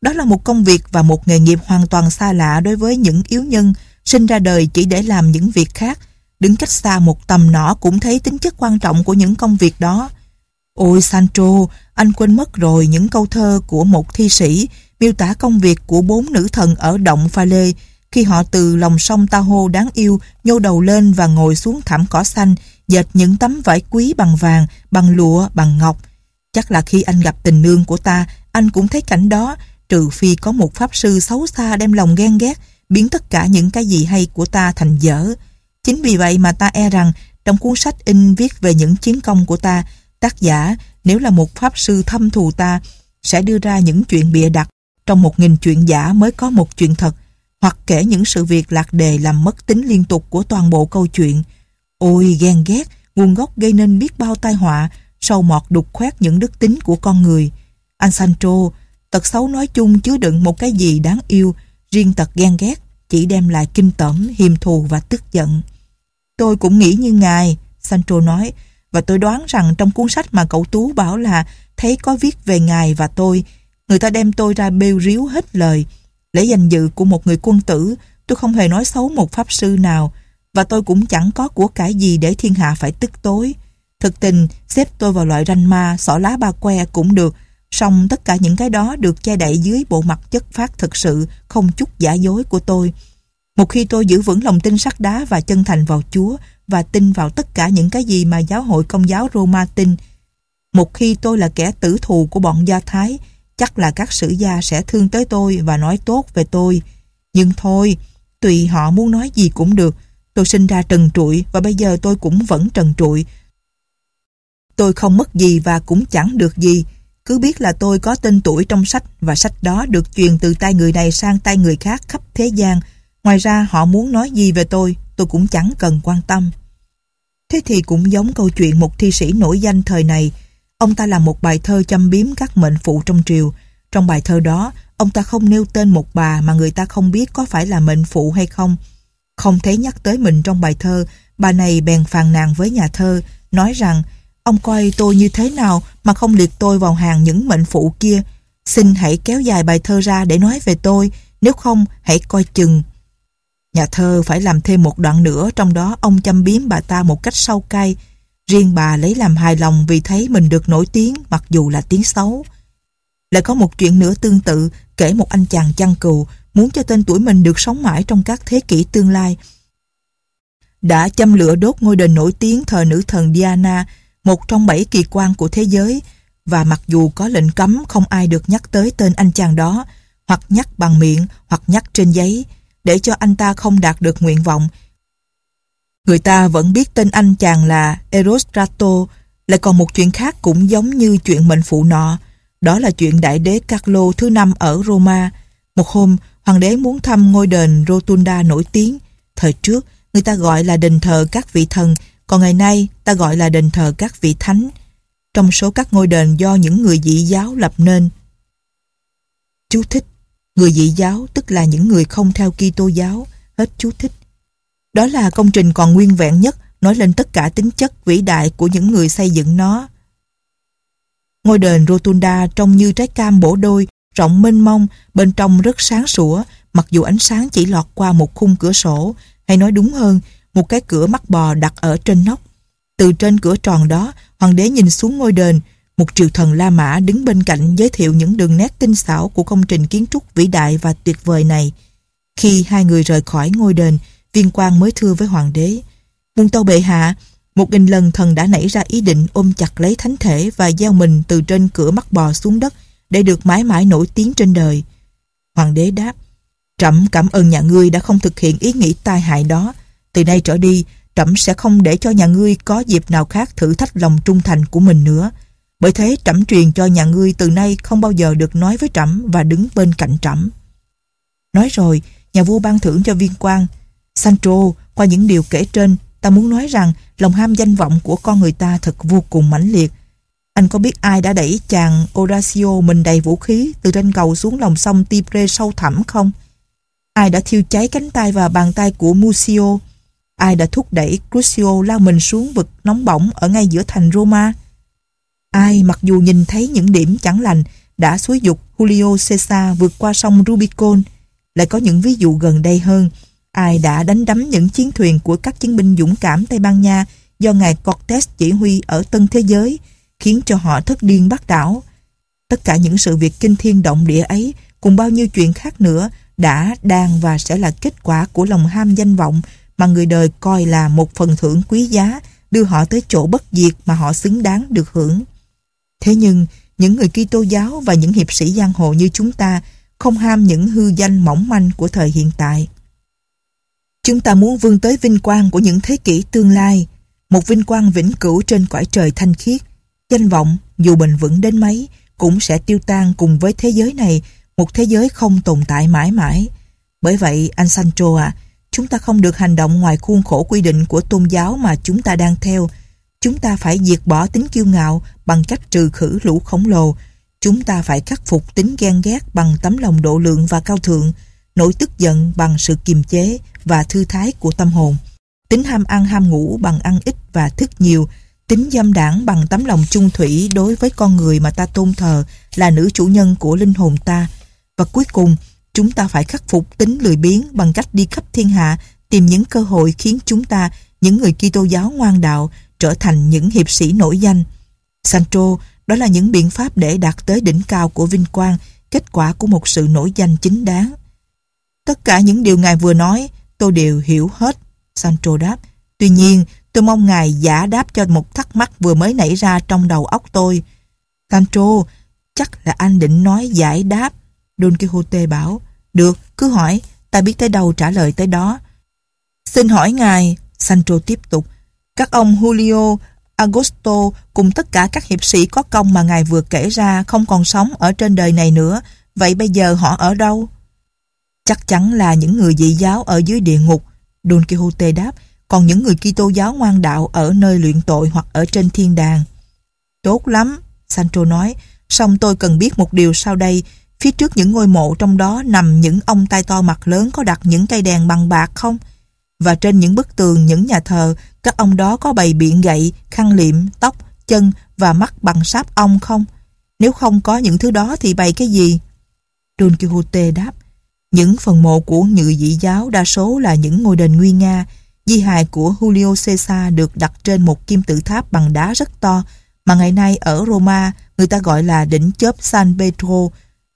Đó là một công việc và một nghề nghiệp hoàn toàn xa lạ đối với những yếu nhân sinh ra đời chỉ để làm những việc khác. Đứng cách xa một tầm nỏ cũng thấy tính chất quan trọng của những công việc đó. Ôi Sancho, anh quên mất rồi những câu thơ của một thi sĩ miêu tả công việc của bốn nữ thần ở động Pha Lê khi họ từ lòng sông Tahoe đáng yêu nhô đầu lên và ngồi xuống thảm cỏ xanh, dệt những tấm vải quý bằng vàng, bằng lụa, bằng ngọc. Chắc là khi anh gặp tình nương của ta, anh cũng thấy cảnh đó, trừ phi có một pháp sư xấu xa đem lòng ghen ghét, biến tất cả những cái gì hay của ta thành dở. Chính vì vậy mà ta e rằng trong cuốn sách in viết về những chiến công của ta, tác giả, nếu là một pháp sư thâm thù ta, sẽ đưa ra những chuyện bịa đặt. Trong một nghìn chuyện giả mới có một chuyện thật, hoặc kể những sự việc lạc đề làm mất tính liên tục của toàn bộ câu chuyện. Ôi ghen ghét, nguồn gốc gây nên biết bao tai họa, sâu mọt đục khoét những đức tính của con người. Anh Sancho, tật xấu nói chung chứa đựng một cái gì đáng yêu, riêng tật ghen ghét chỉ đem lại kinh tởm, hiềm thù và tức giận. Tôi cũng nghĩ như ngài, Sancho nói, và tôi đoán rằng trong cuốn sách mà cậu Tú bảo là thấy có viết về ngài và tôi, người ta đem tôi ra bêu ríu hết lời. Lễ danh dự của một người quân tử, tôi không hề nói xấu một pháp sư nào, và tôi cũng chẳng có của cải gì để thiên hạ phải tức tối. Thực tình, xếp tôi vào loại ranh ma, xỏ lá ba que cũng được, song tất cả những cái đó được che đậy dưới bộ mặt chất phác thực sự, không chút giả dối của tôi. Một khi tôi giữ vững lòng tin sắt đá và chân thành vào Chúa, và tin vào tất cả những cái gì mà giáo hội Công giáo Roma tin, một khi tôi là kẻ tử thù của bọn Do Thái, chắc là các sử gia sẽ thương tới tôi và nói tốt về tôi. Nhưng thôi, tùy họ muốn nói gì cũng được. Tôi sinh ra trần trụi và bây giờ tôi cũng vẫn trần trụi. Tôi không mất gì và cũng chẳng được gì. Cứ biết là tôi có tên tuổi trong sách và sách đó được truyền từ tay người này sang tay người khác khắp thế gian. Ngoài ra họ muốn nói gì về tôi, tôi cũng chẳng cần quan tâm. Thế thì cũng giống câu chuyện một thi sĩ nổi danh thời này. Ông ta làm một bài thơ châm biếm các mệnh phụ trong triều. Trong bài thơ đó, ông ta không nêu tên một bà mà người ta không biết có phải là mệnh phụ hay không. Không thấy nhắc tới mình trong bài thơ, bà này bèn phàn nàn với nhà thơ, nói rằng ông coi tôi như thế nào mà không liệt tôi vào hàng những mệnh phụ kia. Xin hãy kéo dài bài thơ ra để nói về tôi, nếu không hãy coi chừng. Nhà thơ phải làm thêm một đoạn nữa, trong đó ông châm biếm bà ta một cách sâu cay. Riêng bà lấy làm hài lòng vì thấy mình được nổi tiếng mặc dù là tiếng xấu. Lại có một chuyện nữa tương tự, kể một anh chàng chăn cừu muốn cho tên tuổi mình được sống mãi trong các thế kỷ tương lai. Đã châm lửa đốt ngôi đền nổi tiếng thờ nữ thần Diana, một trong bảy kỳ quan của thế giới, và mặc dù có lệnh cấm không ai được nhắc tới tên anh chàng đó, hoặc nhắc bằng miệng hoặc nhắc trên giấy, để cho anh ta không đạt được nguyện vọng. Người ta vẫn biết tên anh chàng là Erostrato. Lại còn một chuyện khác cũng giống như chuyện mệnh phụ nọ. Đó là chuyện đại đế Carlo thứ năm ở Roma. Một hôm, hoàng đế muốn thăm ngôi đền Rotunda nổi tiếng. Thời trước, người ta gọi là đền thờ các vị thần, còn ngày nay ta gọi là đền thờ các vị thánh. Trong số các ngôi đền do những người dị giáo lập nên. Chú thích: người dị giáo tức là những người không theo Kitô giáo. Hết chú thích. Đó là công trình còn nguyên vẹn nhất, nói lên tất cả tính chất vĩ đại của những người xây dựng nó. Ngôi đền Rotunda trông như trái cam bổ đôi, rộng mênh mông, bên trong rất sáng sủa, mặc dù ánh sáng chỉ lọt qua một khung cửa sổ, hay nói đúng hơn, một cái cửa mắt bò đặt ở trên nóc. Từ trên cửa tròn đó, hoàng đế nhìn xuống ngôi đền, một triều thần La Mã đứng bên cạnh giới thiệu những đường nét tinh xảo của công trình kiến trúc vĩ đại và tuyệt vời này. Khi hai người rời khỏi ngôi đền, viên quan mới thưa với hoàng đế: Muôn tâu bệ hạ, một nghìn lần thần đã nảy ra ý định ôm chặt lấy thánh thể và gieo mình từ trên cửa mắt bò xuống đất để được mãi mãi nổi tiếng trên đời. Hoàng đế đáp: Trẫm cảm ơn nhà ngươi đã không thực hiện ý nghĩ tai hại đó. Từ nay trở đi, trẫm sẽ không để cho nhà ngươi có dịp nào khác thử thách lòng trung thành của mình nữa. Bởi thế trẫm truyền cho nhà ngươi từ nay không bao giờ được nói với trẫm và đứng bên cạnh trẫm. Nói rồi, nhà vua ban thưởng cho viên quan. Sancho, qua những điều kể trên, ta muốn nói rằng lòng ham danh vọng của con người ta thật vô cùng mãnh liệt. Anh có biết ai đã đẩy chàng Horatio mình đầy vũ khí từ trên cầu xuống lòng sông Tibre sâu thẳm không? Ai đã thiêu cháy cánh tay và bàn tay của Muzio? Ai đã thúc đẩy Crucio lao mình xuống vực nóng bỏng ở ngay giữa thành Roma? Ai mặc dù nhìn thấy những điểm chẳng lành đã xúi giục Julio Cesar vượt qua sông Rubicon. Lại có những ví dụ gần đây hơn. Ai đã đánh đắm những chiến thuyền của các chiến binh dũng cảm Tây Ban Nha do ngài Cortés chỉ huy ở Tân Thế Giới, khiến cho họ thất điên bắt đảo. Tất cả những sự việc kinh thiên động địa ấy, cùng bao nhiêu chuyện khác nữa, đã, đang và sẽ là kết quả của lòng ham danh vọng mà người đời coi là một phần thưởng quý giá, đưa họ tới chỗ bất diệt mà họ xứng đáng được hưởng. Thế nhưng, những người Kitô giáo và những hiệp sĩ giang hồ như chúng ta không ham những hư danh mỏng manh của thời hiện tại. Chúng ta muốn vươn tới vinh quang của những thế kỷ tương lai, một vinh quang vĩnh cửu trên cõi trời thanh khiết. Danh vọng, dù bền vững đến mấy, cũng sẽ tiêu tan cùng với thế giới này, một thế giới không tồn tại mãi mãi. Bởi vậy, anh Sancho à, chúng ta không được hành động ngoài khuôn khổ quy định của tôn giáo mà chúng ta đang theo. Chúng ta phải diệt bỏ tính kiêu ngạo bằng cách trừ khử lũ khổng lồ. Chúng ta phải khắc phục tính ghen ghét bằng tấm lòng độ lượng và cao thượng, nỗi tức giận bằng sự kiềm chế và thư thái của tâm hồn, tính ham ăn ham ngủ bằng ăn ít và thức nhiều, tính dâm đãng bằng tấm lòng chung thủy đối với con người mà ta tôn thờ là nữ chủ nhân của linh hồn ta. Và cuối cùng, chúng ta phải khắc phục tính lười biếng bằng cách đi khắp thiên hạ tìm những cơ hội khiến chúng ta, những người Kitô giáo ngoan đạo, trở thành những hiệp sĩ nổi danh. Sancho, đó là những biện pháp để đạt tới đỉnh cao của vinh quang, kết quả của một sự nổi danh chính đáng. Tất cả những điều ngài vừa nói, tôi đều hiểu hết, Sancho đáp. Tuy nhiên, tôi mong ngài giải đáp cho một thắc mắc vừa mới nảy ra trong đầu óc tôi. Sancho, chắc là anh định nói giải đáp. Don Quixote bảo. Được, cứ hỏi, ta biết tới đâu trả lời tới đó. Xin hỏi ngài, Sancho tiếp tục, các ông Julio, Augusto cùng tất cả các hiệp sĩ có công mà ngài vừa kể ra không còn sống ở trên đời này nữa. Vậy bây giờ họ ở đâu? Chắc chắn là những người dị giáo ở dưới địa ngục, Don Quixote đáp. Còn những người Kitô giáo ngoan đạo ở nơi luyện tội hoặc ở trên thiên đàng. Tốt lắm, Sancho nói. Song tôi cần biết một điều sau đây. Phía trước những ngôi mộ trong đó nằm những ông tai to mặt lớn có đặt những cây đèn bằng bạc không? Và trên những bức tường những nhà thờ, các ông đó có bày biện gậy, khăn liệm, tóc, chân và mắt bằng sáp ong không? Nếu không có những thứ đó thì bày cái gì? Don Quixote đáp. Những phần mộ của người dị giáo đa số là những ngôi đền nguy nga. Di hài của Julio Cesar được đặt trên một kim tự tháp bằng đá rất to mà ngày nay ở Roma người ta gọi là đỉnh chóp San Pedro.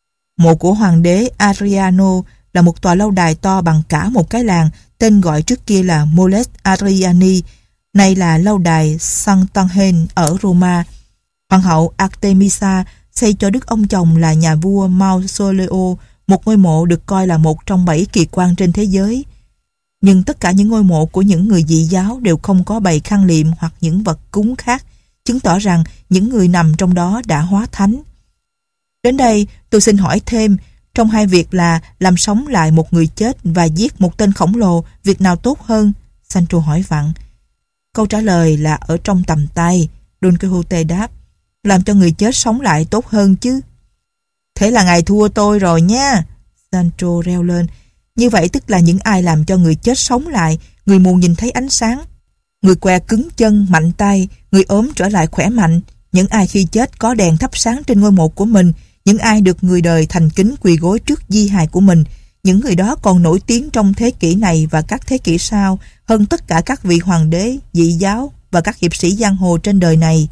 Mộ của hoàng đế Adriano là một tòa lâu đài to bằng cả một cái làng, tên gọi trước kia là Moles Adriani, nay là lâu đài Sant'Angelo ở Roma. Hoàng hậu Artemisa xây cho đức ông chồng là nhà vua Mausoleo một ngôi mộ được coi là một trong bảy kỳ quan trên thế giới. Nhưng tất cả những ngôi mộ của những người dị giáo đều không có bày khăn liệm hoặc những vật cúng khác, chứng tỏ rằng những người nằm trong đó đã hóa thánh. Đến đây, tôi xin hỏi thêm, trong hai việc là làm sống lại một người chết và giết một tên khổng lồ, việc nào tốt hơn? Sancho hỏi vặn. Câu trả lời là ở trong tầm tay, Don Quixote đáp. Làm cho người chết sống lại tốt hơn chứ. Thế là ngài thua tôi rồi nha, Sancho reo lên. Như vậy tức là những ai làm cho người chết sống lại, người mù nhìn thấy ánh sáng, người què cứng chân, mạnh tay, người ốm trở lại khỏe mạnh, những ai khi chết có đèn thắp sáng trên ngôi mộ của mình, những ai được người đời thành kính quỳ gối trước di hài của mình, những người đó còn nổi tiếng trong thế kỷ này và các thế kỷ sau hơn tất cả các vị hoàng đế, dị giáo và các hiệp sĩ giang hồ trên đời này.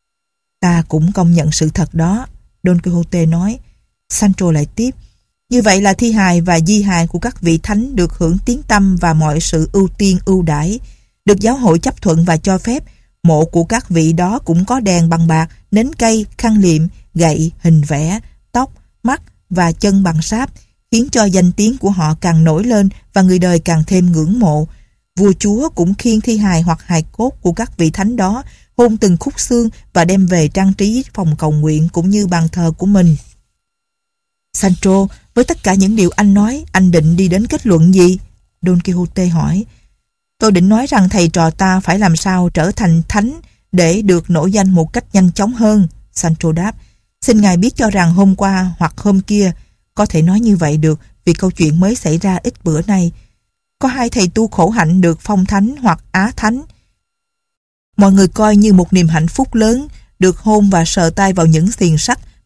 Ta cũng công nhận sự thật đó, Don Quixote nói. Sancho lại tiếp. Như vậy là thi hài và di hài của các vị thánh được hưởng tiếng tăm và mọi sự ưu tiên ưu đãi, được giáo hội chấp thuận và cho phép. Mộ của các vị đó cũng có đèn bằng bạc, nến cây, khăn liệm, gậy, hình vẽ, tóc, mắt và chân bằng sáp, khiến cho danh tiếng của họ càng nổi lên và người đời càng thêm ngưỡng mộ. Vua chúa cũng khiêng thi hài hoặc hài cốt của các vị thánh đó, hôn từng khúc xương và đem về trang trí phòng cầu nguyện cũng như bàn thờ của mình. Sancho, với tất cả những điều anh nói, anh định đi đến kết luận gì? Don Quixote hỏi. Tôi định nói rằng thầy trò ta phải làm sao trở thành thánh để được nổi danh một cách nhanh chóng hơn, Sancho đáp. Xin ngài biết cho rằng hôm qua hoặc hôm kia, có thể nói như vậy được vì câu chuyện mới xảy ra ít bữa nay, có hai thầy tu khổ hạnh được phong thánh hoặc á thánh. Mọi người coi như một niềm hạnh phúc lớn được hôn và sờ tay vào những xiềng sắt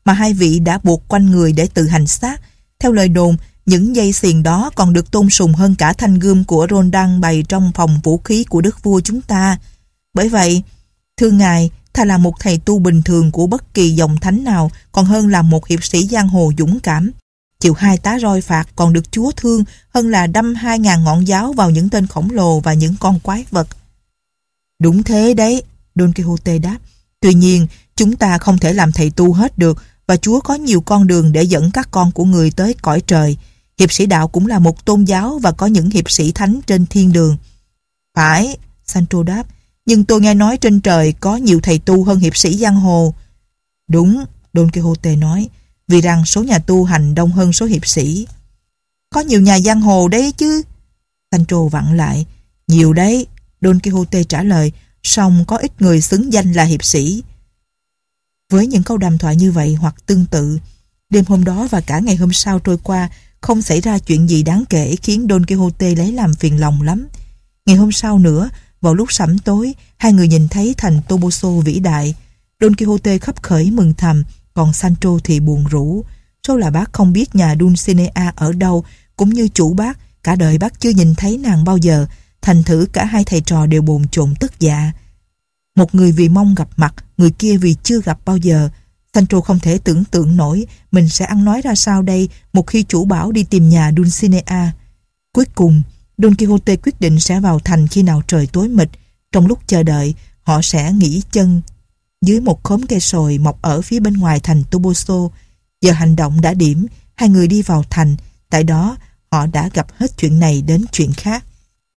mà hai vị đã buộc quanh người để tự hành xác. Theo lời đồn, những dây xiềng đó còn được tôn sùng hơn cả thanh gươm của Roldán bày trong phòng vũ khí của đức vua chúng ta. Bởi vậy, thưa ngài, thà là một thầy tu bình thường của bất kỳ dòng thánh nào còn hơn là một hiệp sĩ giang hồ dũng cảm. Chịu hai tá roi phạt còn được Chúa thương hơn là đâm hai ngàn ngọn giáo vào những tên khổng lồ và những con quái vật. Đúng thế đấy, Don Quixote đáp. Tuy nhiên, chúng ta không thể làm thầy tu hết được, và Chúa có nhiều con đường để dẫn các con của người tới cõi trời. Hiệp sĩ đạo cũng là một tôn giáo và có những hiệp sĩ thánh trên thiên đường. Phải, Sancho đáp, nhưng tôi nghe nói trên trời có nhiều thầy tu hơn hiệp sĩ giang hồ. Đúng, Don Quixote nói, vì rằng số nhà tu hành đông hơn số hiệp sĩ. Có nhiều nhà giang hồ đấy chứ. Sancho vặn lại. Nhiều đấy, Don Quixote trả lời, song có ít người xứng danh là hiệp sĩ. Với những câu đàm thoại như vậy hoặc tương tự, đêm hôm đó và cả ngày hôm sau trôi qua, không xảy ra chuyện gì đáng kể khiến Don Quixote lấy làm phiền lòng lắm. Ngày hôm sau nữa, vào lúc sẫm tối, hai người nhìn thấy thành Toboso vĩ đại. Don Quixote khấp khởi mừng thầm, còn Sancho thì buồn rũ. Số là bác không biết nhà Dulcinea ở đâu, cũng như chủ bác, cả đời bác chưa nhìn thấy nàng bao giờ, thành thử cả hai thầy trò đều bồn chồn tức dạ. Một người vì mong gặp mặt, người kia vì chưa gặp bao giờ. Sancho không thể tưởng tượng nổi mình sẽ ăn nói ra sao đây một khi chủ bảo đi tìm nhà Dulcinea. Cuối cùng, Don Quixote quyết định sẽ vào thành khi nào trời tối mịt. Trong lúc chờ đợi, họ sẽ nghỉ chân dưới một khóm cây sồi mọc ở phía bên ngoài thành Toboso. Giờ hành động đã điểm, hai người đi vào thành. Tại đó, họ đã gặp hết chuyện này đến chuyện khác.